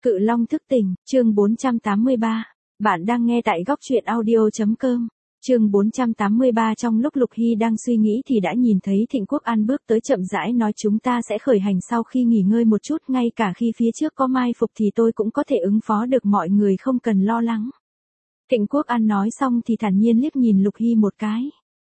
Cự Long thức tỉnh, chương 483. Bạn đang nghe tại góc truyện audio.com. Chương 483. Trong lúc Lục Hy đang suy nghĩ thì đã nhìn thấy Thịnh Quốc An bước tới chậm rãi nói chúng ta sẽ khởi hành sau khi nghỉ ngơi một chút, ngay cả khi phía trước có mai phục thì tôi cũng có thể ứng phó được, mọi người không cần lo lắng. Thịnh Quốc An nói xong thì thản nhiên liếc nhìn Lục Hy một cái.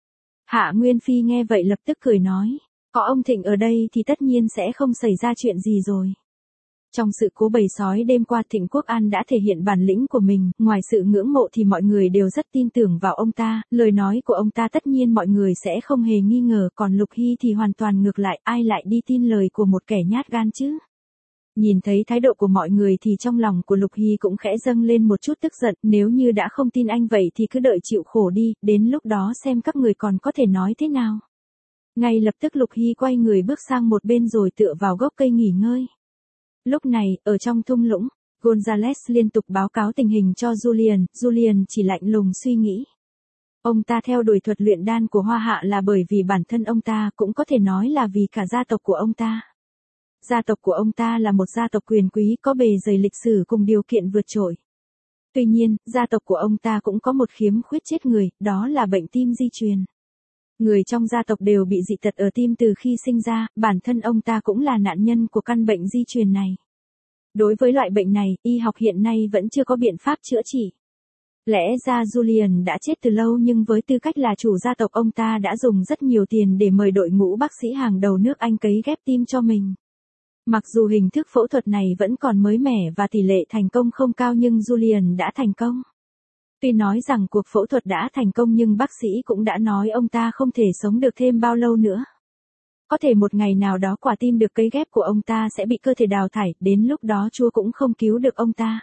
Hạ Nguyên Phi nghe vậy lập tức cười nói, có ông Thịnh ở đây thì tất nhiên sẽ không xảy ra chuyện gì rồi. Trong sự cố bầy sói đêm qua, Thịnh Quốc An đã thể hiện bản lĩnh của mình, ngoài sự ngưỡng mộ thì mọi người đều rất tin tưởng vào ông ta, lời nói của ông ta tất nhiên mọi người sẽ không hề nghi ngờ, còn Lục Hy thì hoàn toàn ngược lại, ai lại đi tin lời của một kẻ nhát gan chứ. Nhìn thấy thái độ của mọi người thì trong lòng của Lục Hy cũng khẽ dâng lên một chút tức giận, nếu như đã không tin anh vậy thì cứ đợi chịu khổ đi, đến lúc đó xem các người còn có thể nói thế nào. Ngay lập tức Lục Hy quay người bước sang một bên rồi tựa vào gốc cây nghỉ ngơi. Lúc này, ở trong thung lũng, Gonzales liên tục báo cáo tình hình cho Julian, Julian chỉ lạnh lùng suy nghĩ. Ông ta theo đuổi thuật luyện đan của Hoa Hạ là bởi vì bản thân ông ta, cũng có thể nói là vì cả gia tộc của ông ta. Gia tộc của ông ta là một gia tộc quyền quý có bề dày lịch sử cùng điều kiện vượt trội. Tuy nhiên, gia tộc của ông ta cũng có một khiếm khuyết chết người, đó là bệnh tim di truyền. Người trong gia tộc đều bị dị tật ở tim từ khi sinh ra, bản thân ông ta cũng là nạn nhân của căn bệnh di truyền này. Đối với loại bệnh này, y học hiện nay vẫn chưa có biện pháp chữa trị. Lẽ ra Julian đã chết từ lâu, nhưng với tư cách là chủ gia tộc, ông ta đã dùng rất nhiều tiền để mời đội ngũ bác sĩ hàng đầu nước Anh cấy ghép tim cho mình. Mặc dù hình thức phẫu thuật này vẫn còn mới mẻ và tỷ lệ thành công không cao, nhưng Julian đã thành công. Tuy nói rằng cuộc phẫu thuật đã thành công nhưng bác sĩ cũng đã nói ông ta không thể sống được thêm bao lâu nữa. Có thể một ngày nào đó quả tim được cấy ghép của ông ta sẽ bị cơ thể đào thải, đến lúc đó Chúa cũng không cứu được ông ta.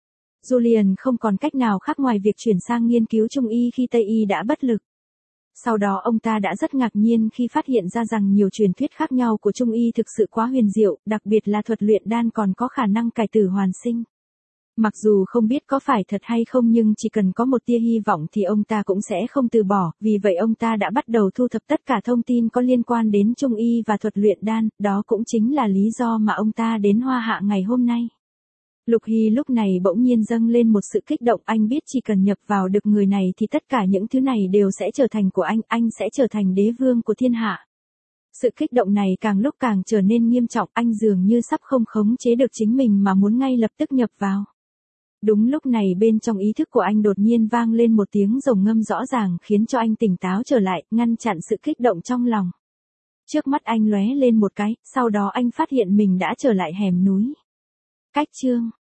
Julian không còn cách nào khác ngoài việc chuyển sang nghiên cứu Trung y khi Tây y đã bất lực. Sau đó ông ta đã rất ngạc nhiên khi phát hiện ra rằng nhiều truyền thuyết khác nhau của Trung y thực sự quá huyền diệu, đặc biệt là thuật luyện đan còn có khả năng cải tử hoàn sinh. Mặc dù không biết có phải thật hay không nhưng chỉ cần có một tia hy vọng thì ông ta cũng sẽ không từ bỏ, vì vậy ông ta đã bắt đầu thu thập tất cả thông tin có liên quan đến Trung y và thuật luyện đan, đó cũng chính là lý do mà ông ta đến Hoa Hạ ngày hôm nay. Lục Hy lúc này bỗng nhiên dâng lên một sự kích động, anh biết chỉ cần nhập vào được người này thì tất cả những thứ này đều sẽ trở thành của anh sẽ trở thành đế vương của thiên hạ. Sự kích động này càng lúc càng trở nên nghiêm trọng, anh dường như sắp không khống chế được chính mình mà muốn ngay lập tức nhập vào. Đúng lúc này bên trong ý thức của anh đột nhiên vang lên một tiếng rồng ngâm rõ ràng khiến cho anh tỉnh táo trở lại, ngăn chặn sự kích động trong lòng. Trước mắt anh lóe lên một cái, sau đó anh phát hiện mình đã trở lại hẻm núi. Cách chương